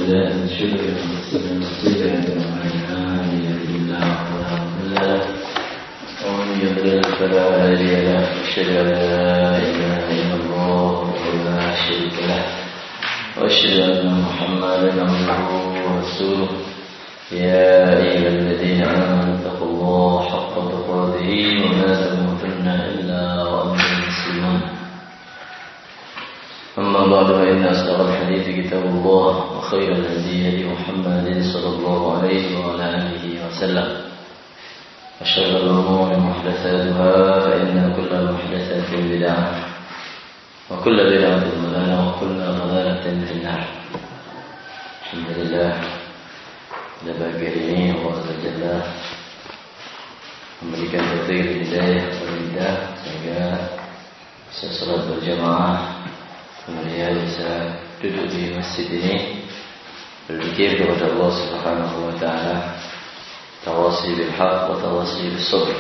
بالله من شرور أنفسنا وسيئات أعمالنا من يهده الله فلا مضل له ومن يضلل فلا هادي له أشهد أن لا إله إلا الله وحده لا شريك له وأشهد أن محمدا عبده ورسوله يا أيها الذين آمنوا اتقوا الله حق تقاته ولا تموتن إلا وأنتم مسلمون أما بعد فإن أصدق الحديث كتاب الله وخير الهدي هدي محمد صلى الله عليه وعلى آله وسلم وشر الأمور محدثاتها فإن كل محدثة بدعة وكل بدعة ضلالة وكل ضلالة في النار. Alhamdulillah, pada pagi ini Allah Azza wa Jalla memberikan taufik hidayah kepada kita sehingga bisa salat berjamaah, kemudian bisa duduk di masjid ini berzikir kepada Allah Subhanahu wa taala, tawasi bil haqq wa tawasi bis sabr.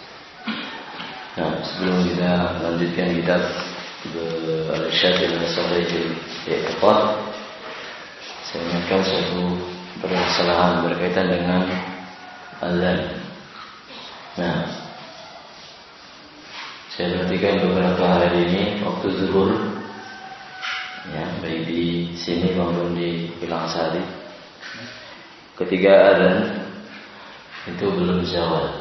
Nah, sebelum kita lanjutkan kitab Al-Irsyad ila Sahih al-I'tiqad, saya ingatkan satu permasalahan berkaitan dengan azan. Nah, saya perhatikan beberapa hari ini waktu zuhur, ya, baik di sini maupun di Pilangsari, ketika azan itu belum zawal.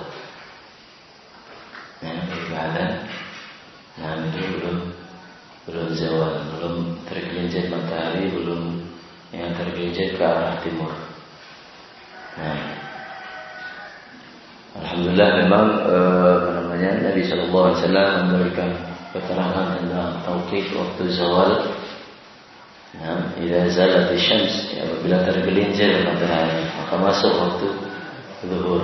Ya, ketika azan, nah itu belum zawal, belum tergelincir matahari, belum yang tergelincir ke arah timur. Nah, alhamdulillah memang Nabi Sallallahu Alaihi Wasallam memberikan keterangan tentang tauqit waktu zawal. Nah, idza zalat asy-syams, apabila tergelincir matahari maka masuk waktu zuhur.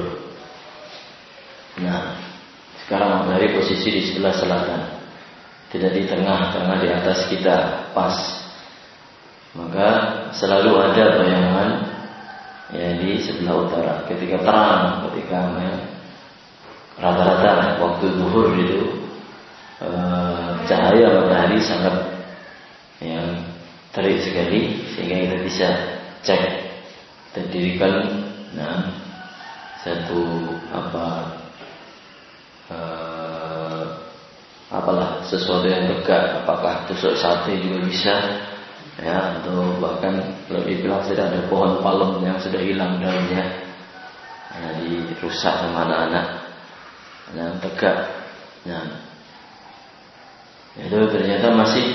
Nah, sekarang matahari posisi di sebelah selatan, tidak di tengah karena di atas kita pas. Maka selalu ada bayangan ya di sebelah utara. Ketika terang, ketika rata-rata waktu zuhur itu cahaya matahari sangat terik sekali sehingga kita bisa cek dan dirikan satu apalah sesuatu yang tegak, apakah tusuk sate juga bisa, ya, atau bahkan lebih bilang sudah ada pohon palem yang sudah hilang daunnya, ya, dirusak sama anak-anak, yang tegak. Nah, itu ternyata masih,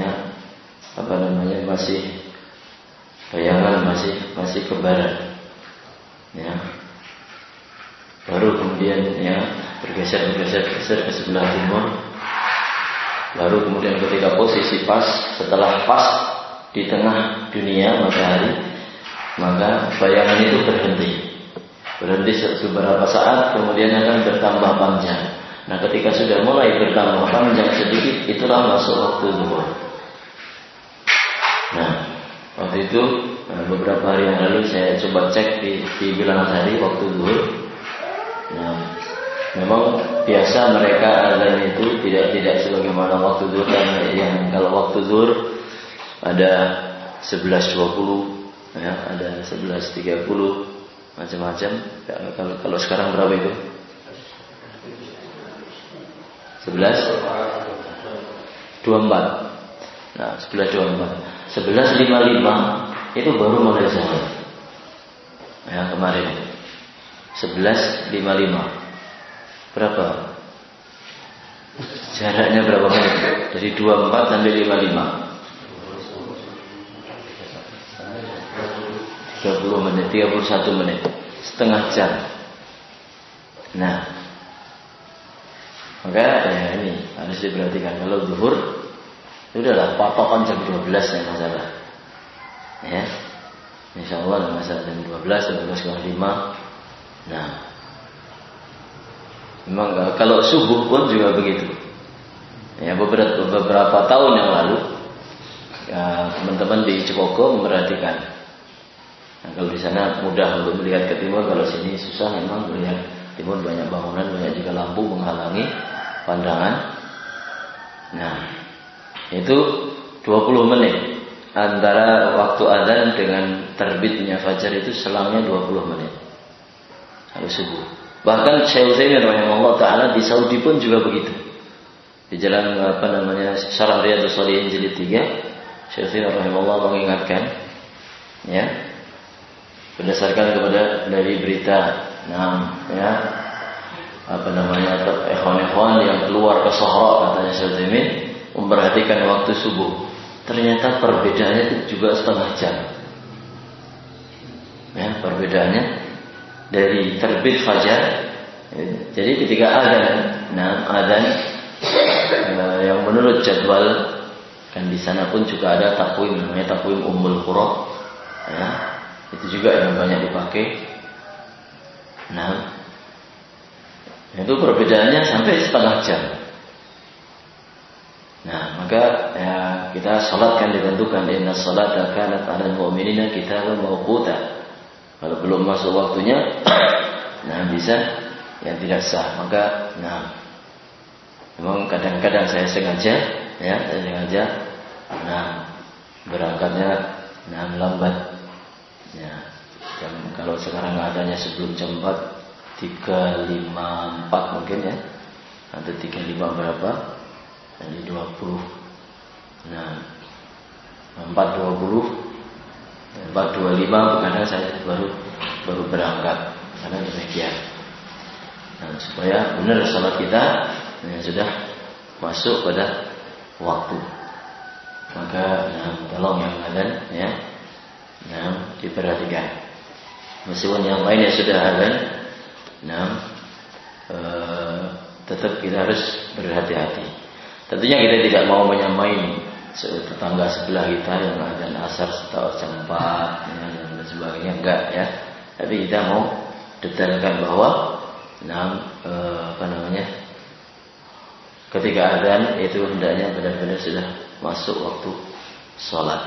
masih bayangan masih ke barat, ya. Baru kemudian bergeser ke sebelah timur. Baru kemudian ketika posisi pas, setelah pas di tengah dunia matahari, maka bayangan itu berhenti beberapa saat, kemudian akan bertambah panjang. Nah, ketika sudah mulai bertambah panjang sedikit, itulah masuk waktu zuhur. Nah, waktu itu beberapa hari yang lalu saya coba cek di bilangan hari waktu zuhur. Nah, memang biasa mereka azan itu tidak sebagaimana waktu zuhur, yang kalau waktu zuhur ada 11.20, ya, ada 11.30, macam-macam. Kalau sekarang berapa itu? 11.24. Nah, 11.24. 11.55 itu baru mulai zawal. Ya, kemarin 11.55. Berapa? Jaraknya berapa menit? Dari 24 sampai 55. 30 menit, 31 menit, setengah jam. Nah, maka ini harus diperhatikan. Kalau zuhur, sudahlah patokan jam 12 ya masalah. Ya, insya Allah masalah jam 12:05. Nah, memang kalau subuh pun juga begitu. Ya, beberapa tahun yang lalu, teman-teman di Cipoko memperhatikan. Nah, kalau di sana mudah untuk melihat ke timur, kalau sini susah memang melihat timur, banyak bangunan, banyak juga lampu menghalangi pandangan. Nah, itu 20 menit antara waktu adzan dengan terbitnya fajar itu selangnya 20 menit. Habis subuh. Bahkan Syekh Utsaimin rahimahullah taala di Saudi pun juga begitu. Di jalan Syarah Riyadhus Shalihin jilid 3, Syekh Utsaimin rahimahullah mengingatkan ya, berdasarkan kepada dari berita ikhwan-ikhwan yang keluar ke Sahara, katanya Syekh Utsaimin, memperhatikan waktu subuh. Ternyata perbedaannya itu juga setengah jam. Ya, perbedaannya dari terbit fajar. Jadi ketika adzan yang menurut jadwal, kan di sana pun juga ada takwim, namanya takwim Ummul Qura. Ya, itu juga yang banyak dipakai. Itu perbedaannya sampai setengah jam. Maka ya, kita salat kan ditentukan, inna sholata kanat 'alal mu'minina kitaban mawquta. Kalau belum masuk waktunya, bisa yang tidak sah. Maka memang kadang-kadang saya sengaja berangkatnya lambat. Ya, dan kalau sekarang adanya sebelum jam 4, 3.54 mungkin ya, atau 3.5 berapa? Jadi 20. 4.20, 4.25 kadang saya baru berangkat. Karena demikian. Supaya benar salat kita sudah masuk pada waktu. Maka tolong yang adzan ya, diperhatikan. Meskipun yang lainnya sudah adzan, tetap kita harus berhati-hati. Tentunya kita tidak mau menyamai tetangga sebelah kita yang adzan asar setelah jam 4 dan sebagainya, enggak ya. Tapi kita mau detailkan bahwa ketika adzan itu hendaknya benar-benar sudah masuk waktu sholat.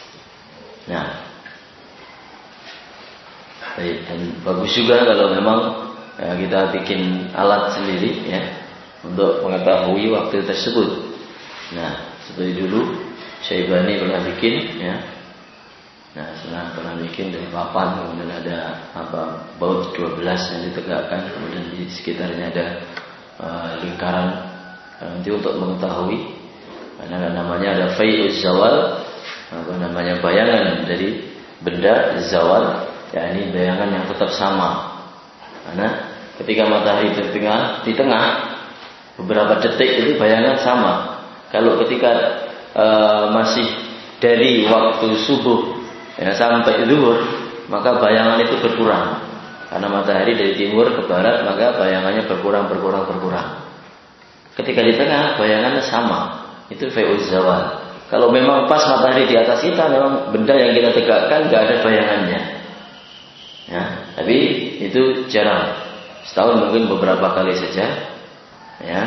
Dan bagus juga kalau memang kita bikin alat sendiri ya, untuk mengetahui waktu tersebut. Seperti dulu Syaibani pernah bikin ya. Pernah bikin dari papan, kemudian ada baut 12 yang ditegakkan, kemudian di sekitarnya ada lingkaran nanti untuk mengetahui. Karena namanya ada fai'uz zawal, bayangan dari benda zawal, yakni bayangan yang tetap sama. Karena ketika matahari di tengah beberapa detik itu bayangan sama. Kalau ketika masih dari waktu subuh sampai zuhur, maka bayangan itu berkurang. Karena matahari dari timur ke barat, maka bayangannya berkurang. Ketika di tengah bayangannya sama. Itu fai'uz zawal. Kalau memang pas matahari di atas kita, memang benda yang kita tegakkan enggak ada bayangannya. Ya, tapi itu jarang. Setahun mungkin beberapa kali saja. Ya.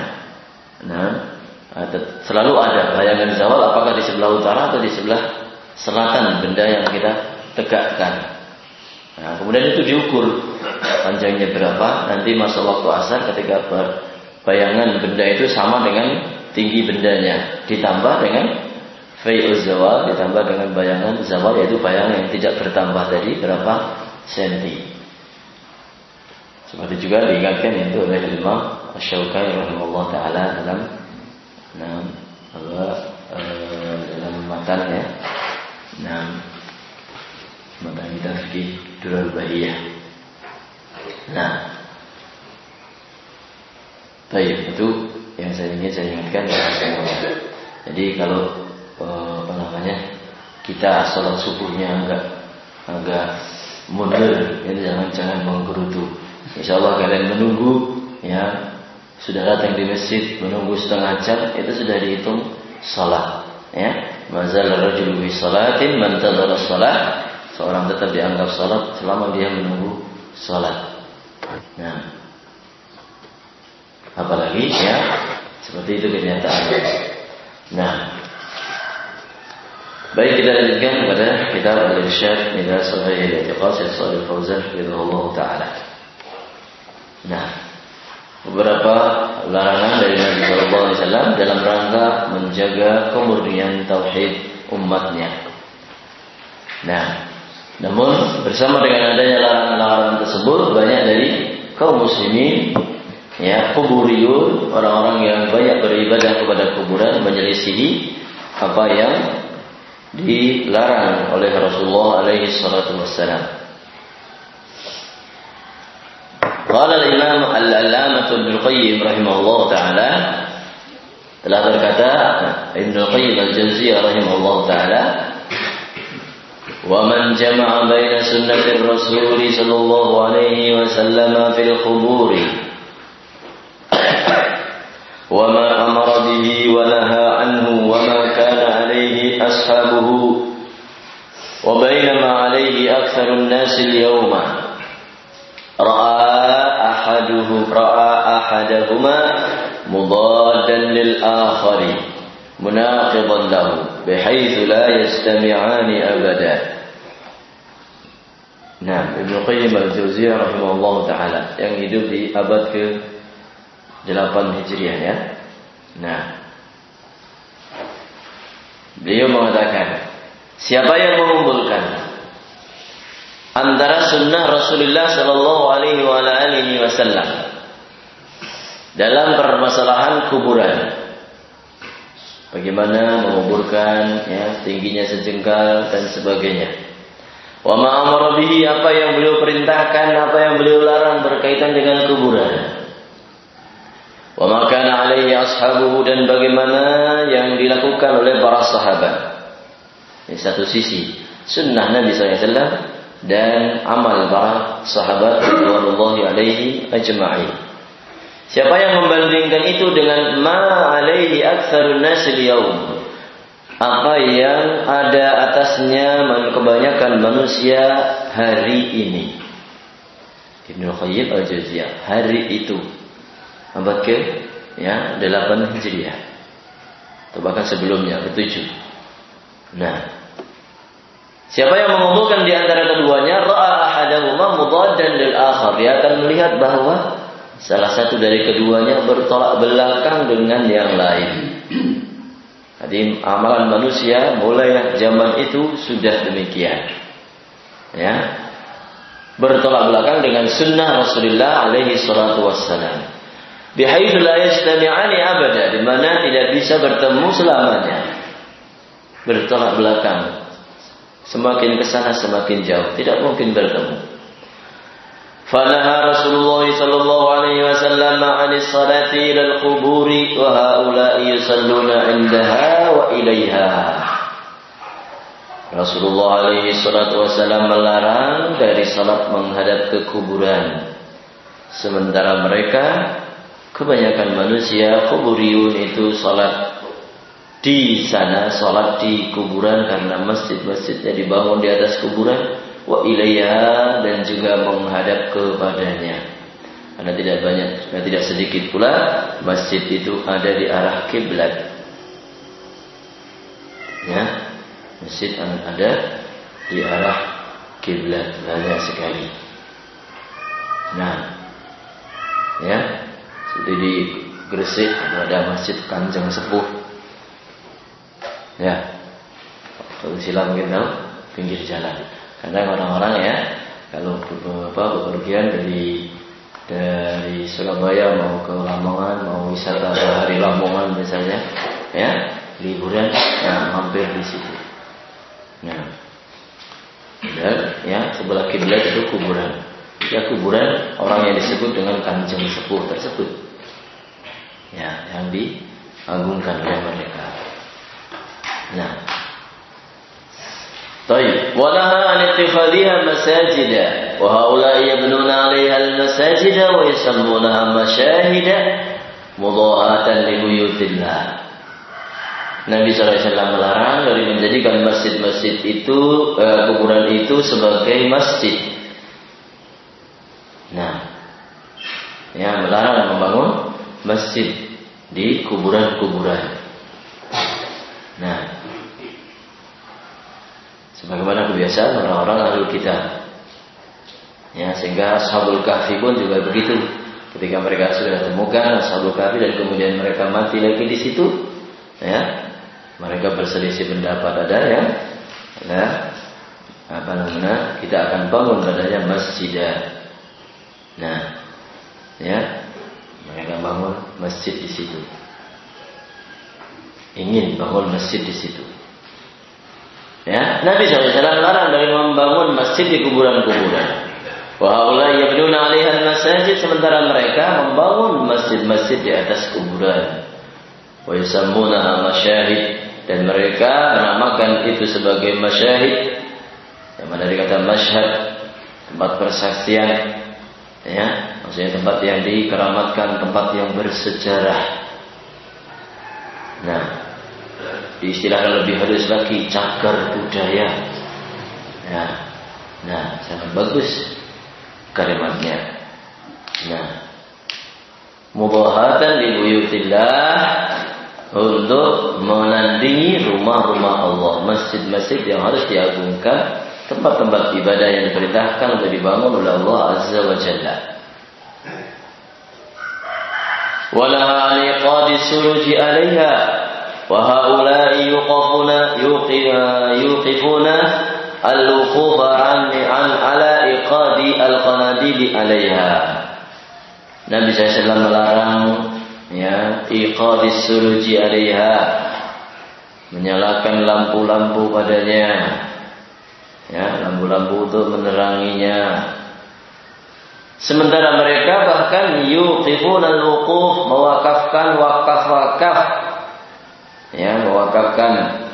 Selalu ada bayangan zawal, apakah di sebelah utara atau di sebelah selatan benda yang kita tegakkan. Kemudian itu diukur panjangnya berapa. Nanti masa waktu asar ketika bayangan benda itu sama dengan tinggi bendanya, ditambah dengan fai'uz zawal, ditambah dengan bayangan zawal, yaitu bayangan yang tidak bertambah dari berapa senti. Seperti juga diingatkan itu oleh Imam Asy-Syaukani rahimahullah taala dalam matanya. Matan kita fikih Durrul Bahiyah. Baik, itu yang saya ingatkan kepada semuanya. Jadi kalau kita sholat subuhnya agak mundur, ya, jangan menggerutu. Insyaallah kalian menunggu ya, sudah datang di masjid menunggu setengah jam, itu sudah dihitung sholat ya. Mazal rajulu bi sholatin man tadara sholat. Seorang tetap dianggap sholat selama dia menunggu sholat. Apalagi ya seperti itu kenyataannya. Baik, kita lanjutkan kepada kitab Al-Irsyad ila Sahih Al-I'tiqad Shalih Fauzan hafizahullah taala. Beberapa larangan dari Nabi sallallahu alaihi wasallam dalam rangka menjaga kemurnian tauhid umatnya. Nah, namun bersama dengan adanya larangan-larangan tersebut, banyak dari kaum muslimin, ya, kuburiyun, orang-orang yang banyak beribadah kepada kuburan, menyelisihi apa yang dilarang oleh Rasulullah alaihi salatu wassalam. Qala al-Imam al-Allamah Ibnu Qayyim rahimahullah taala, telah berkata Ibnu Qayyim al-Jauziyah rahimahullah taala, ومن جمع بين سنة الرسول صلى الله عليه وسلم في القبور وما أمر به ونهى عنه وما كان عليه أصحابه وبين ما عليه أكثر الناس اليوم رأى أحدهما مضادا للآخر مناقضا له بحيث لا يجتمعان أبدا. Nah, Ibnu Qayyim al-Jauziyah rahimahullah taala yang hidup di abad ke-8 Hijriah, ya. Nah, beliau mengatakan, siapa yang mengumpulkan antara sunnah Rasulullah sallallahu alaihi wasallam dalam permasalahan kuburan, bagaimana menguburkan, ya, tingginya sejengkal dan sebagainya. Wa ma amara bihi, apa yang beliau perintahkan, apa yang beliau larang berkaitan dengan kuburan. Wa ma kana alaihi ashabuhu, dan bagaimana yang dilakukan oleh para sahabat. Di satu sisi sunnah Nabi SAW dan amal para sahabat radhiyallahu alaihi ajma'in. Siapa yang membandingkan itu dengan ma alaihi aktsarun nas al-yaum, apa yang ada atasnya kebanyakan manusia hari ini. Ibnu Qayyim al-Jauziyah, hari itu abad ke-8 Hijriah, atau bahkan sebelumnya ke-7. Nah, siapa yang mengumpulkan di antara keduanya, ra'a ahadahuma mudaddan lil akhar, dia akan melihat bahwa salah satu dari keduanya bertolak belakang dengan yang lain. Jadi amalan manusia mulai zaman itu sudah demikian, ya, bertolak belakang dengan sunnah Rasulullah alaihi salatu wassalam. Bihaitsu la yajtami'ani abada, di mana tidak bisa bertemu selamanya. Bertolak belakang, semakin ke sana semakin jauh, tidak mungkin bertemu. Fanaha Rasulullah sallallahu alaihi wasallam 'anis salati ilal quburi wa haula'i yusalluna 'indaha wa ilaiha. Rasulullah alaihi salatu wasallam melarang dari salat menghadap ke kuburan, sementara mereka kebanyakan manusia kuburiyun itu salat di sana, salat di kuburan, karena masjid-masjidnya dibangun di atas kuburan. Wa ilaiha, dan juga menghadap kepadanya. Karena tidak sedikit pula masjid itu ada di arah kiblat. Ya, masjid ada di arah kiblat, banyak sekali. Nah, ya, seperti di Gresik ada masjid Kanjeng Sepuh. Ya, kalau silam gitu, pinggir jalan. Karena orang-orang, ya, kalau bepergian dari Surabaya mau ke Lamongan, mau wisata hari Lamongan misalnya, ya, liburan, ya, mampir di situ. Nah, dan, ya, sebelah kiblat itu kuburan. Ya, kuburan orang yang disebut dengan Kanjeng Sepuh tersebut, ya, yang diagungkan oleh mereka. Nah, طيب ونهى عن اتخاذها مساجدا وهؤلاء يبنون عليها المساجد ويسمونها مشاهد مضاءة لبيوت الله. Nabi SAW melarang dari menjadikan masjid-masjid itu, kuburan itu sebagai masjid. Nah, ya, melarang membangun masjid di kuburan-kuburan. Nah, sebagaimana kebiasaan orang-orang Ahlul Kitab, ya, sehingga Ashabul Kahfi pun juga begitu. Ketika mereka sudah temukan Ashabul Kahfi dan kemudian mereka mati lagi di situ, ya, mereka berselisih pendapat. Ada yang, ya, kita akan bangun padanya masjidah. Nah, ya, mereka bangun masjid di situ. Ingin bangun masjid di situ. Ya, Nabi SAW larang dari membangun masjid di kuburan-kuburan. Wa haula yabnuna 'alaiha al-masajid, sementara mereka membangun masjid-masjid di atas kuburan. Wa yusammunaha masyahid, dan mereka menamakan itu sebagai masyahid. Yang mana dari kata masyhad, tempat persaksian, ya, maksudnya tempat yang dikeramatkan, tempat yang bersejarah. Nah, di istilah lebih halus lagi, cagar budaya. Ya, nah, sangat bagus kalimatnya. Nah, mubahatan li buyutillah, untuk menandingi rumah-rumah Allah, masjid-masjid yang harus diagungkan, tempat-tempat ibadah yang diperintahkan untuk dibangun oleh Allah Azza wa Jalla. Wala liqadi suruji 'alaiha wa haula'i yuqifuna al-wuqufa 'an ala iqadi al-qanadil 'alaiha. Nabi SAW melarang, ya, iqadis suruji 'alaiha, menyalakan lampu-lampu padanya, ya, lampu-lampu untuk meneranginya. Sementara mereka bahkan yuqifun al-wuquf, mewakafkan wakaf-wakaf, ya, mewakafkan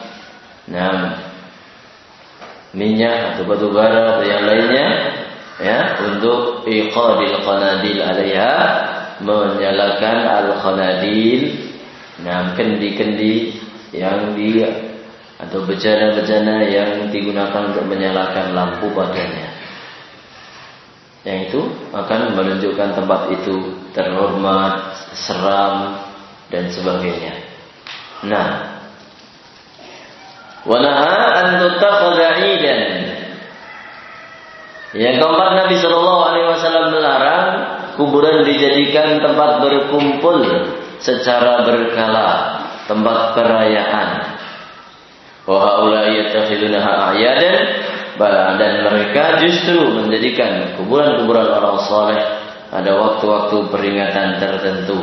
minyak atau batu bara atau yang lainnya, ya, untuk iqadil qanadil 'alaiha, menyalakan al-qanadil, kendi-kendi yang atau bejana-bejana yang digunakan untuk menyalakan lampu padanya. Yang itu akan menunjukkan tempat itu terhormat, seram, dan sebagainya. Nah, wa naha an tuttakhadha 'idan. Yang keempat, Nabi SAW melarang kuburan dijadikan tempat berkumpul secara berkala, tempat perayaan. Wa haula'i yattakhidunaha a'yadan, dan mereka justru menjadikan kuburan-kuburan orang saleh ada waktu-waktu peringatan tertentu.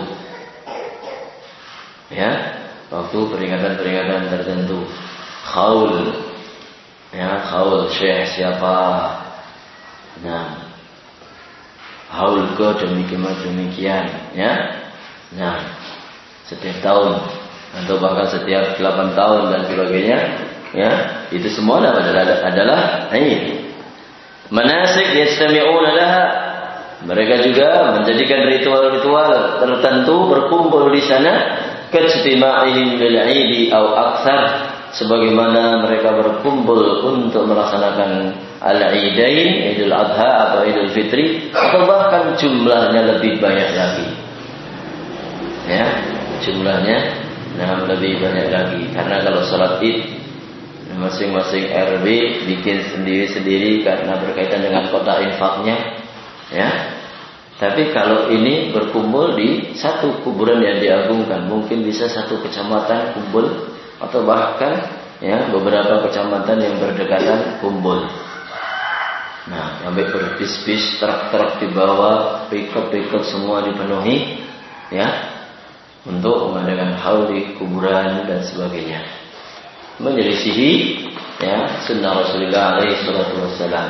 Ya, waktu peringatan-peringatan tertentu. Khaul, ya, khaul syekh siapa. Nah, haul ke demikian, ya. Nah, setiap tahun atau bahkan setiap 8 tahun dan sebagainya, ya, itu semua adalah Aid. Manasik yastami'una laha, mereka juga menjadikan ritual-ritual tertentu berkumpul di sana, kajtima'ihim bil 'idi aw aktsar, sebagaimana mereka berkumpul untuk melaksanakan al-Idain, Idul Adha atau Idul Fitri, atau bahkan jumlahnya lebih banyak lagi. Ya, jumlahnya lebih banyak lagi. Karena kalau sholat Id masing-masing RW bikin sendiri-sendiri karena berkaitan dengan kota infaknya, ya. Tapi kalau ini berkumpul di satu kuburan yang diagungkan, mungkin bisa satu kecamatan kumpul, atau bahkan, ya, beberapa kecamatan yang berdekatan kumpul. Nah, sampai berbis-bis, truk-truk dibawa, pick-up semua dipenuhi, ya, untuk mengadakan haul di kuburan dan sebagainya, menyelisihi, ya, sunnah Rasulullah alaihi salatu wassalam.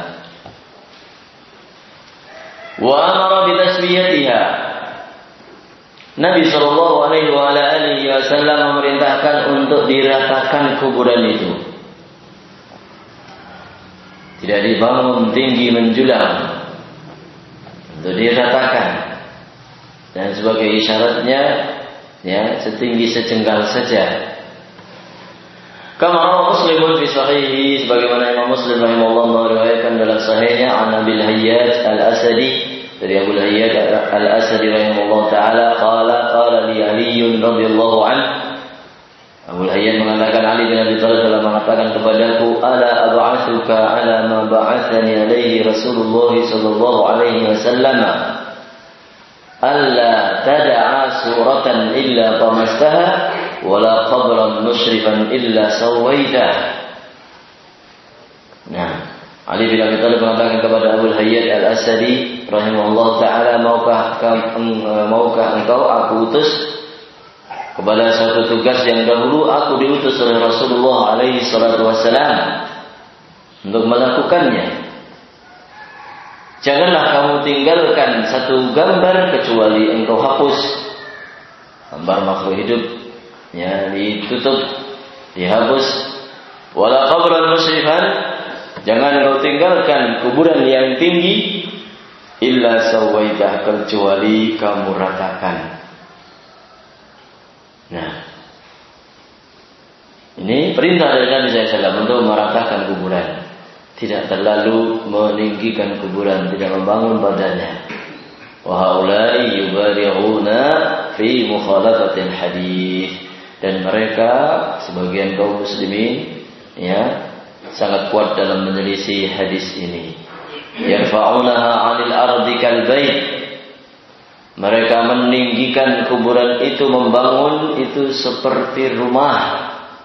Wa amara bi tasbiyatiha, Nabi sallallahu alaihi wasallam memerintahkan untuk diratakan kuburan itu. Tidak dibangun tinggi menjulang, untuk diratakan, dan sebagai isyaratnya, ya, setinggi sejengkal saja. Kama Muslimun fi sahihi, sebagaimana Imam Muslim rahimahullah meriwayatkan dalam sahihnya an Abil Hayyaj Al-Asadi, dari Abu Hayyaj Al-Asadi rahimahullah taala, qala li Ali radhiyallahu anhu, Abu Hayyaj mengatakan, Ali bin Abi Thalib telah mengatakan kepadaku, ala ab'atsuka ala ma ba'athani alaihi Rasulullah sallallahu alaihi wasallam, alla tad'a suratan illa tamastaha wala qabran musyrifan illa sawaita. Nah, Ali bin Abi Thalib mengatakan kepada Abu Hayyad Al-Asadi rahimahullah taala, maukah engkau aku utus kepada suatu tugas yang dahulu aku diutus oleh Rasulullah alaihi salatu wassalam untuk melakukannya. Janganlah kamu tinggalkan satu gambar kecuali engkau hapus. Gambar makhluk hidup ya ditutup, dihapus. Wala qabran musyrifan, jangan engkau tinggalkan kuburan yang tinggi, illa sawaitah, kecuali kamu ratakan. Nah, ini perintah dari Nabi SAW untuk meratakan kuburan. Tidak terlalu meninggikan kuburan, tidak membangun badannya. Wa haula'i yubalighuna fi mukhalafatil hadis. Dan mereka sebagian kaum muslimin ya sangat kuat dalam menyelisih hadis ini. Yarfa'unaha 'anil ardi kal bait. Mereka meninggikan kuburan itu, membangun itu seperti rumah.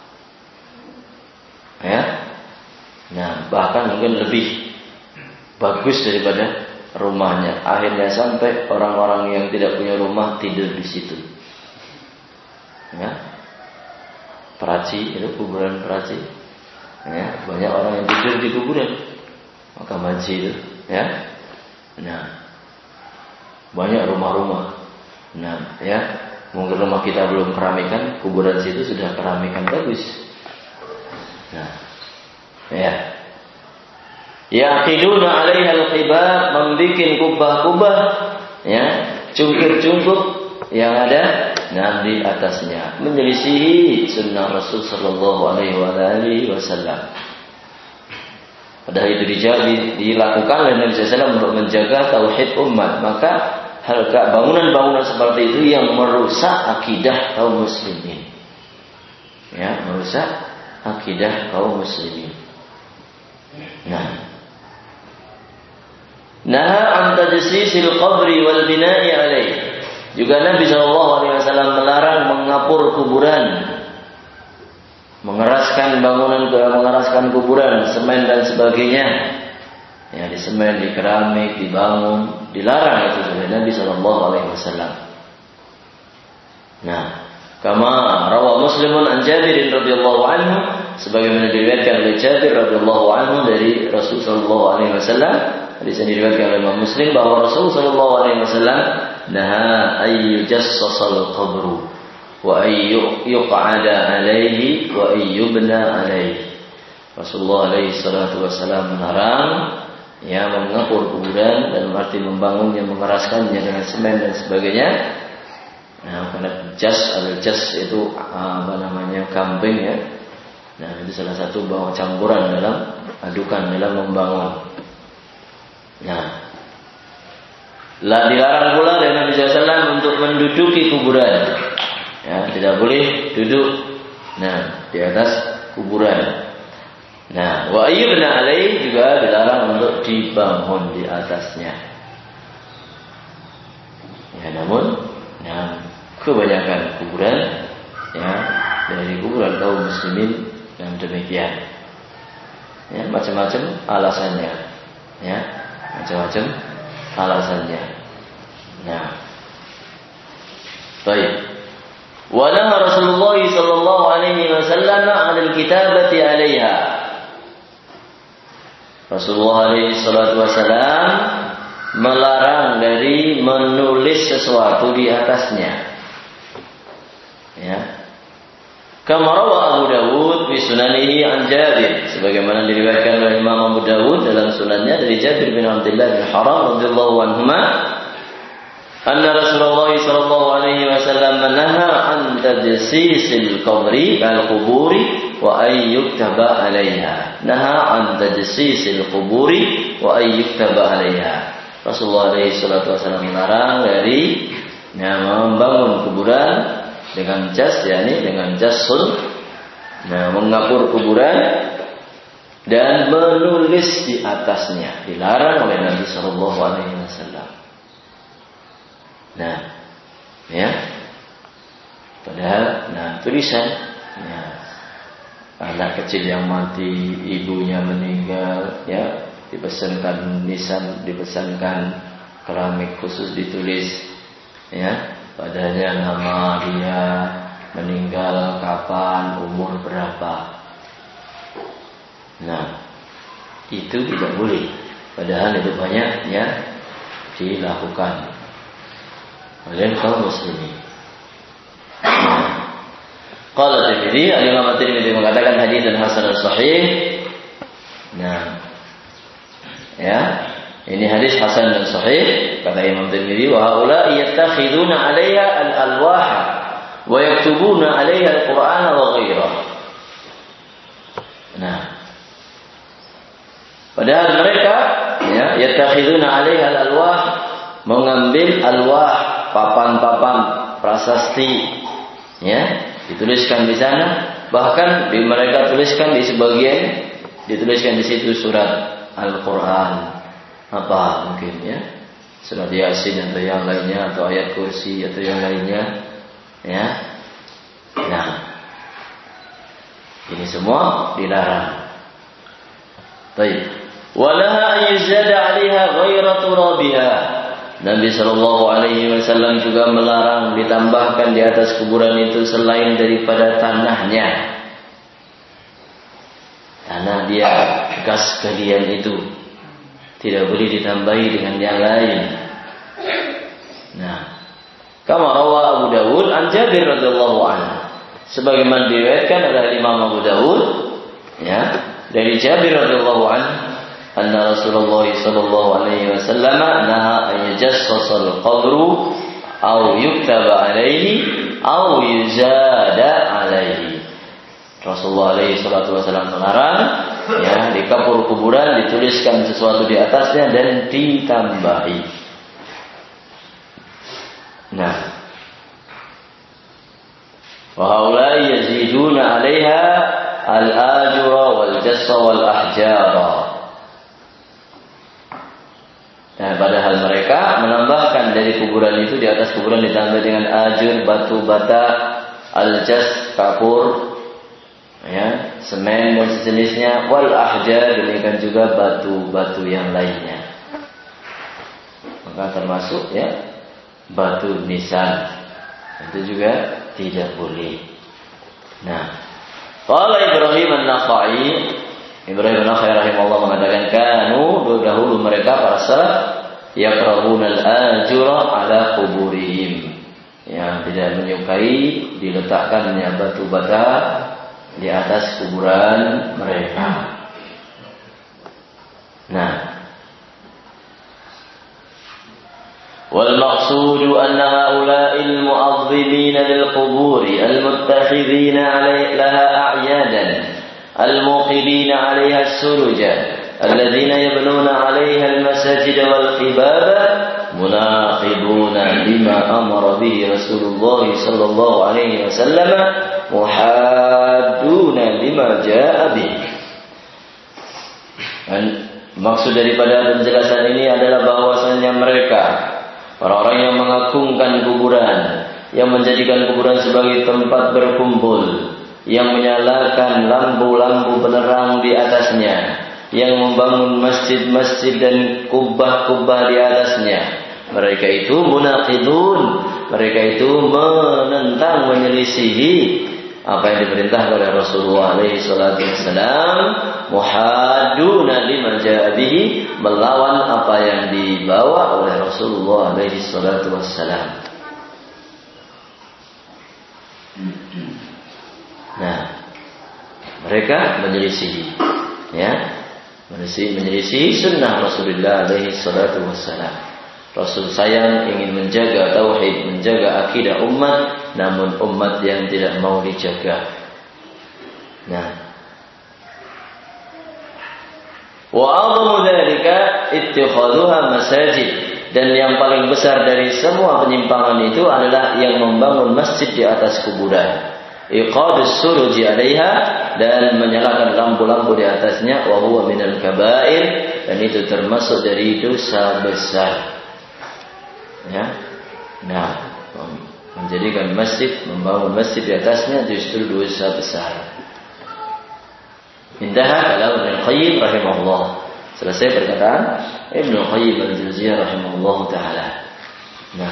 Ya. Nah, bahkan mungkin lebih bagus daripada rumahnya. Akhirnya sampai orang-orang yang tidak punya rumah tidur di situ. Ya. Peraci, itu kuburan peraci. Ya, banyak orang yang tidur di kuburan. Maka maji itu, ya. Nah, banyak rumah-rumah. Nah, ya, mungkin rumah kita belum keramikan, kuburan situ sudah keramikan bagus. Nah, ya. Yaqiduna 'alaiha al-qibab, membikin kubah-kubah, ya, cungkir-cungkir yang ada di atasnya, menyelisihi sunnah Rasul sallallahu alaihi wasallam. Padahal itu dilakukan oleh Nabi SAW untuk menjaga tauhid umat. Maka bangunan-bangunan seperti itu yang merusak akidah kaum muslimin. Ya, merusak akidah kaum muslimin. Naha an tajsisil qabri wal bina'i alaih. Juga Nabi SAW melarang mengapur kuburan, mengeraskan bangunan, mengeraskan kuburan, semen dan sebagainya. Ya, di semen, di keramik, dibangun, dilarang itu oleh Nabi SAW. Nah, kama rawa Muslimun an Jabir radhiyallahu anhu, sebagaimana diriwayatkan oleh Jabir radhiyallahu anhu dari Rasul sallallahu alaihi wasallam, hadis yang diriwayatkan oleh Imam Muslim, bahwa Rasul sallallahu alaihi wasallam naha ayyujassasal qabru wa ayyuq'ada alaihi wa ayyubna alaihi. Rasulullah alaihi salatu wasallam melarang ya mengapur kuburan, dan arti membangunnya, mengeraskannya dengan semen dan sebagainya. Nah, karena jas itu kambing ya. Nah, itu salah satu bawa campuran dalam adukan dalam membangun. Nah, dilarang pula dari Nabi SAW untuk menduduki kuburan. Ya, tidak boleh duduk. Nah, di atas kuburan. Nah, wa ayyubna alaih juga dilarang untuk dibangun di atasnya. Ya, namun, kebanyakan kuburan ya dari kuburan kaum muslimin yang demikian. Ya, macam-macam alasannya. Ya, macam-macam alasannya. Nah, baik. Wa naha Rasulullah sallallahu alaihi wasallam 'anil kitabati 'alaiha. Rasulullah alaihi salatu wasallam melarang dari menulis sesuatu di atasnya. Ya. Kama rawa Abu Dawud fi sunanihi an Jabir, sebagaimana diriwayatkan oleh Imam Abu Dawud dalam sunannya dari Jabir bin Abdullah bin Haram radhiyallahu anhuma, anna Rasulullah sallallahu alaihi wasallam naha an tajsisil qabri wal quburi wa ay yuktaba 'alaiha. Naha an tajsisil quburi wa ay yuktaba 'alaiha. Rasulullah alaihi salatu wasallam melarang dari membangun kuburan dengan jas, yakni dengan jasul, mengapur kuburan dan menulis di atasnya, dilarang oleh Nabi sallallahu alaihi wasallam. Nah, ya. Padahal tulisan anak kecil yang mati, ibunya meninggal, ya, dipesankan nisan, dipesankan keramik khusus ditulis ya, padanya nama dia, meninggal kapan, umur berapa. Nah, itu tidak boleh. Padahal itu banyak ya dilakukan oleh kaum muslimin. Qala Tirmidzi, Al-Imam Tirmidzi mengatakan hadis dan hasan sahih. Nah, ya, ini hadis hasan dan sahih. Kata Imam Tirmidzi, wa haula yattakhiduna 'alaiha al-alwaha wa yaktubuna 'alaiha al-Qur'ana wa ghairah. Nah, padahal mereka ya yattakhiduna 'alaiha al-alwah, mengambil alwah, papan-papan prasasti ya, dituliskan di sana, bahkan mereka tuliskan di sebagian, dituliskan di situ surat Al-Quran, apa mungkin ya, surat Yasin atau yang lainnya, atau ayat kursi atau yang lainnya ya. Nah, ini semua dilarang. Baik. Walaha yuzada 'alaiha ghairu turabiha. Nabi sallallahu alaihi wasallam juga melarang ditambahkan di atas kuburan itu selain daripada tanahnya. Tanah dia bekas galian itu tidak boleh ditambahi dengan yang lain. Nah, kama rawa Abu Dawud an Jabir radhiyallahu anhu, sebagaimana diriwayatkan oleh Imam Abu Dawud ya, dari Jabir radhiyallahu anhu, anna Rasulullah sallallahu alaihi wasallam naha an yajassasa al-qabru aw yuktaba alaihi aw yuzada alaihi. Rasulullah alaihi salatu wasallam melarang ya, di kuburan dituliskan sesuatu di atasnya dan ditambahi. Nah, wa haula yaziduna 'alaiha al-ajra wal jassa wal ahjara. Nah, padahal mereka menambahkan dari kuburan itu, di atas kuburan ditambah dengan ajur, batu bata, aljas, kapur, ya, semen dan sejenisnya, wal ahjar, demikian juga batu-batu yang lainnya. Maka termasuk ya batu nisan, itu juga tidak boleh. Nah, qala Ibrahim an-Nakhai, Ibrahim an-Nakhai rahimahullah mengatakan, kanu, dahulu mereka para salaf yaqrabuna al-ajura ala quburihim, yang tidak menyukai diletakkannya batu bata di atas kuburan mereka. Nah, wal maqsudu anna haula'il mu'azzimina lil quburi al-muttakhidhina 'alayha a'yadan al-muqilina 'alayha as-suruja alladhina yabnuna 'alayha al-masajid wal qibaba munaqibuna bima amara bihi Rasulullah sallallahu alaihi wasallam muhadduna lima jaa bihi. Dan maksud daripada penjelasan ini adalah bahwasanya mereka orang-orang yang mengagungkan kuburan, yang menjadikan kuburan sebagai tempat berkumpul, yang menyalakan lampu-lampu penerang di atasnya, yang membangun masjid-masjid dan kubah-kubah di atasnya, mereka itu munaqidun, mereka itu menentang, menyelisihi apa yang diperintahkan oleh Rasulullah alaihi salatu wassalam, muhadduna lima jaa bihi, melawan apa yang dibawa oleh Rasulullah alaihi salatu wassalam. Nah, mereka menyelisihi ya, menyelisihi sunnah Rasulullah alaihi salatu wassalam. Rasul sayang, ingin menjaga tauhid, menjaga akidah umat, namun umat yang tidak mau dijaga. Nah, wa a'zamu dzalika ittikhaduha masajid, dan yang paling besar dari semua penyimpangan itu adalah yang membangun masjid di atas kuburan, iqadus suruji 'alaiha, dan menyalakan lampu-lampu di atasnya, wa huwa minal kabair, dan itu termasuk dari dosa besar. Ya, nah, menjadikan masjid, membangun masjid di atasnya justru dosa besar. Intaha kalam Ibnu Qayyim rahimahullah. Selesai perkataan Ibnu Qayyim al-Jauziyah rahimahullah taala. Nah,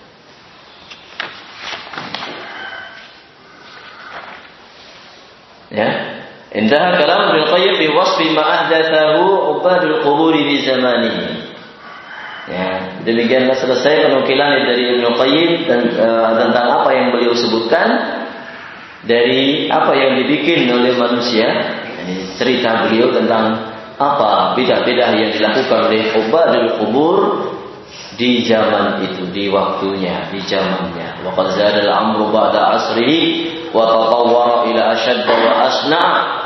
ya, intaha kalam Ibnu Qayyim bi wasfi ma ahdathahu ubadul qubur bi zamanihi. Ya, demikianlah selesai penukilan dari Ibnu Qayyim dan tentang apa yang beliau sebutkan dari apa yang dibikin oleh manusia. Ini cerita beliau tentang apa bidah-bidah yang dilakukan oleh ubadul qubur di zaman itu, di waktunya, di zamannya. Wa qad zada al-amru ba'da asrihi wa tatawwara ila ashadda wa asna'.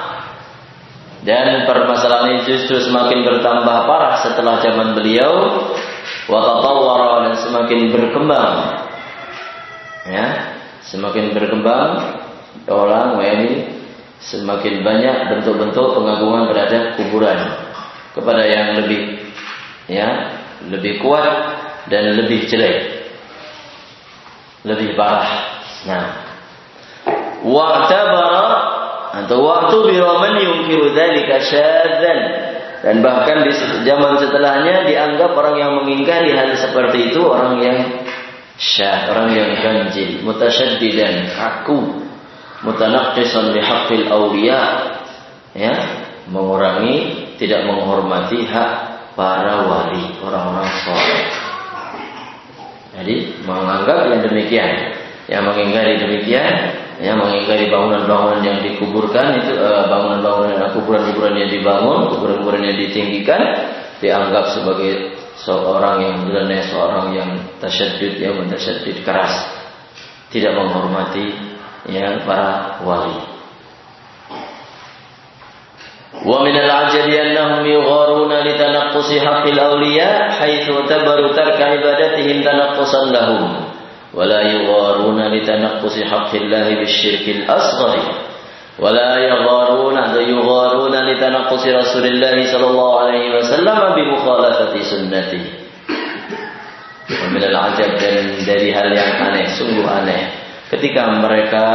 Dan permasalahan ini justru semakin bertambah parah setelah zaman beliau. Wa tatawwara, dan semakin berkembang, ya, semakin berkembang orang ini, semakin banyak bentuk-bentuk pengagungan terhadap kuburan kepada yang lebih, ya, lebih kuat dan lebih jelek, lebih parah. Nah, wa'tabara atau wa'tubira man yunkiru dzalika syadzan. Dan bahkan di zaman setelahnya dianggap orang yang mengingkari hal seperti itu orang yang syadz, orang yang ganjil, mutasyaddidan, kaku, mutanaqqisan li haqqil awliya, ya, mengurangi, tidak menghormati hak para wali, orang-orang saleh. Jadi menganggap yang demikian, yang mengingkari demikian, yang mengingkari bangunan-bangunan yang dikuburkan itu, bangunan-bangunan kuburan-kuburan yang dibangun, kuburan-kuburan yang ditinggikan, dianggap sebagai seorang yang nyeleneh, seorang yang tasyaddud, yang mutasyadid, keras, tidak menghormati yang para wali. Wa min al-'ajabi annahum yugharuna li tanaqqus haqqil awliya haitsu tabaru tarka ibadatihim tanaqqusan lahum. ولا يغارون لتنقص حق الله بالشرك الأصغر ولا يغارون لتنقص رسول الله صلى الله عليه وسلم بمخالفة سنته. ومن العجب, dan dari hal yang aneh, sungguh aneh, ketika mereka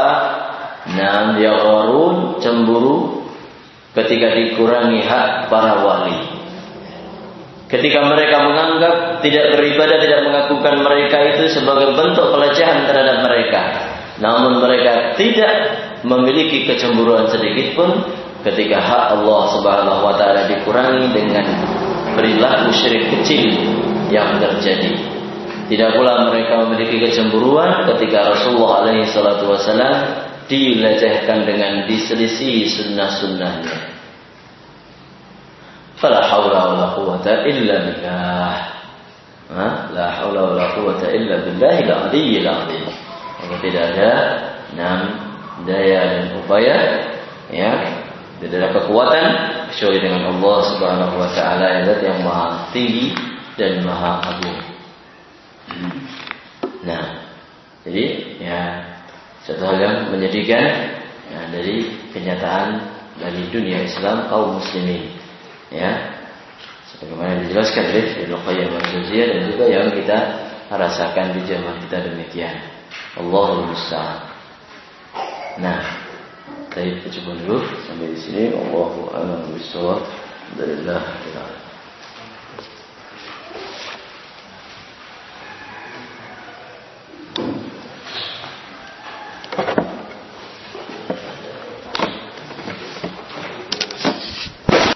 yagharun, cemburu ketika dikurangi hak para wali. Ketika mereka menganggap tidak beribadah, tidak mengagungkan mereka itu sebagai bentuk pelecehan terhadap mereka. Namun mereka tidak memiliki kecemburuan sedikit pun ketika hak Allah Subhanahu wa taala dikurangi dengan perilaku syirik kecil yang terjadi. Tidak pula mereka memiliki kecemburuan ketika Rasulullah alaihi salatu wasallam dilecehkan dengan diselisih sunnah-sunnahnya. Fala haula wala quwwata illa billah. La haula wala quwwata illa billahil aliyyil azim. Maka tidak ada daya dan upaya, ya, tidak ada kekuatan kecuali dengan Allah Subhanahu wa taala yang maha tinggi dan maha agung. Nah, jadi ya satu hal yang menyedihkan, ya, dari kenyataan dari dunia Islam kaum muslimin. Ya, sebagaimana dijelaskan oleh Ibnu Qayyim al-Jauziyah dan juga yang kita rasakan di zaman kita demikian. Allahul musta'an. Nah, kita cukup dulu sampai di sini. Allahu a'lam bishawab. Alhamdulillah.